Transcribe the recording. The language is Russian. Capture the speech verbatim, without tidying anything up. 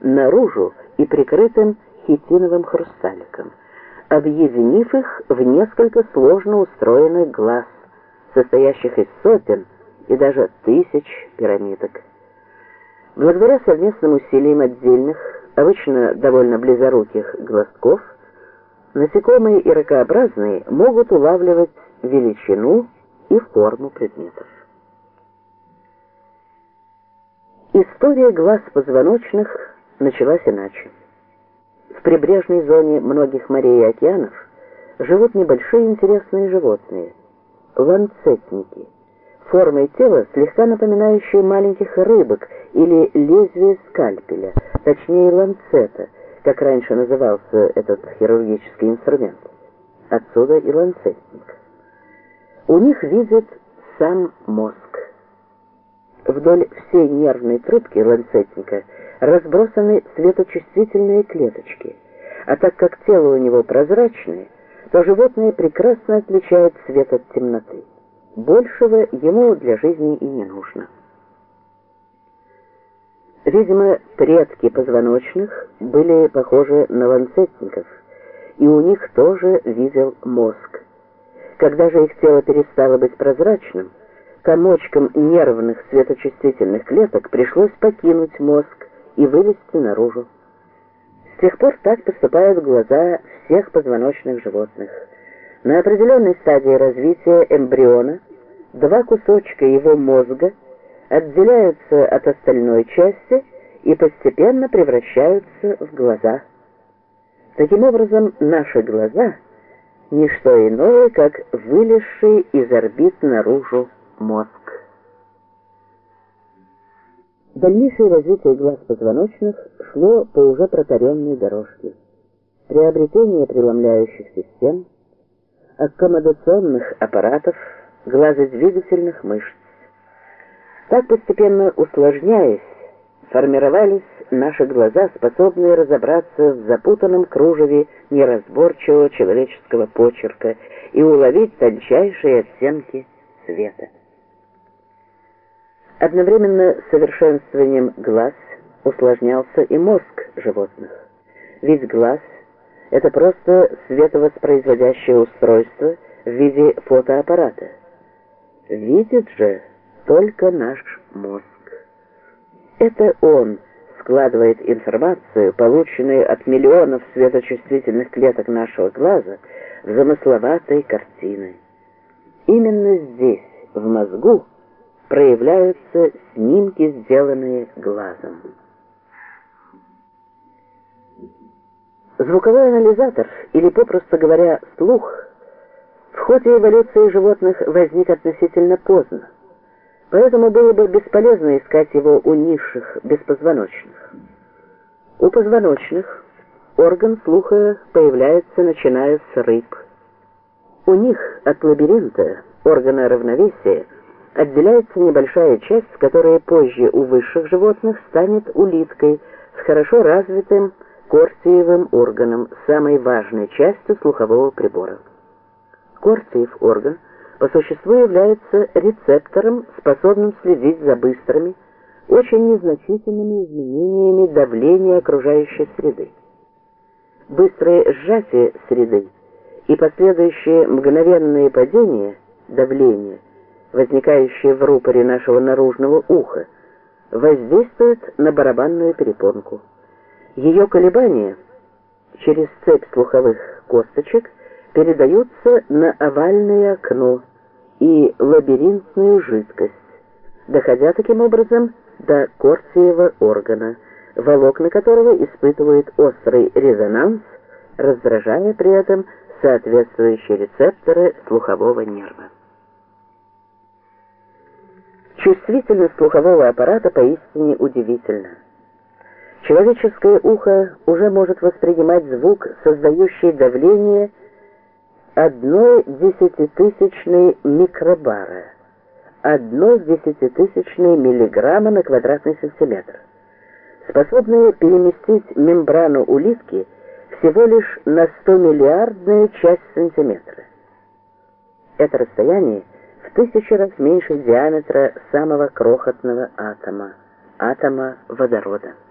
наружу и прикрытым хитиновым хрусталиком, объединив их в несколько сложно устроенных глаз, состоящих из сотен и даже тысяч пирамидок. Благодаря совместным усилиям отдельных, обычно довольно близоруких глазков, насекомые и ракообразные могут улавливать величину и форму предметов. История глаз позвоночных началась иначе. В прибрежной зоне многих морей и океанов живут небольшие интересные животные – ланцетники, формой тела слегка напоминающие маленьких рыбок или лезвие скальпеля, точнее ланцета, как раньше назывался этот хирургический инструмент. Отсюда и ланцетник. У них видит сам мозг. Вдоль всей нервной трубки ланцетника разбросаны светочувствительные клеточки, а так как тело у него прозрачное, то животное прекрасно отличает свет от темноты. Большего ему для жизни и не нужно. Видимо, предки позвоночных были похожи на ланцетников, и у них тоже видел мозг. Когда же их тело перестало быть прозрачным, комочкам нервных светочувствительных клеток пришлось покинуть мозг и вылезти наружу. С тех пор так поступают глаза всех позвоночных животных. На определенной стадии развития эмбриона два кусочка его мозга отделяются от остальной части и постепенно превращаются в глаза. Таким образом, наши глаза – не что иное, как вылезший из орбит наружу мозг. Дальнейшее развитие глаз позвоночных шло по уже протаренной дорожке. Приобретение преломляющих систем, аккомодационных аппаратов, глазодвигательных мышц. Так постепенно усложняясь, формировались наши глаза, способные разобраться в запутанном кружеве неразборчивого человеческого почерка и уловить тончайшие оттенки света. Одновременно с совершенствованием глаз усложнялся и мозг животных. Ведь глаз – это просто световоспроизводящее устройство в виде фотоаппарата. Видит же только наш мозг. Это он складывает информацию, полученную от миллионов светочувствительных клеток нашего глаза, в замысловатой картины. Именно здесь, в мозгу, проявляются снимки, сделанные глазом. Звуковой анализатор, или, попросту говоря, слух, в ходе эволюции животных возник относительно поздно, поэтому было бы бесполезно искать его у низших беспозвоночных. У позвоночных орган слуха появляется, начиная с рыб. У них от лабиринта, органа равновесия, отделяется небольшая часть, которая позже у высших животных станет улиткой с хорошо развитым корсиевым органом, самой важной частью слухового прибора. Корсиев орган по существу является рецептором, способным следить за быстрыми, очень незначительными изменениями давления окружающей среды. Быстрое сжатие среды и последующие мгновенные падения давления, возникающие в рупоре нашего наружного уха, воздействуют на барабанную перепонку. Ее колебания через цепь слуховых косточек передаются на овальное окно и лабиринтную жидкость, доходя таким образом до корсиевого органа, волокна которого испытывают острый резонанс, раздражая при этом соответствующие рецепторы слухового нерва. Чувствительность слухового аппарата поистине удивительна. Человеческое ухо уже может воспринимать звук, создающий давление одной десятитысячной микробара, одной десятитысячной миллиграмма на квадратный сантиметр, способные переместить мембрану улитки всего лишь на стомиллиардную часть сантиметра. Это расстояние в тысячу раз меньше диаметра самого крохотного атома, атома водорода.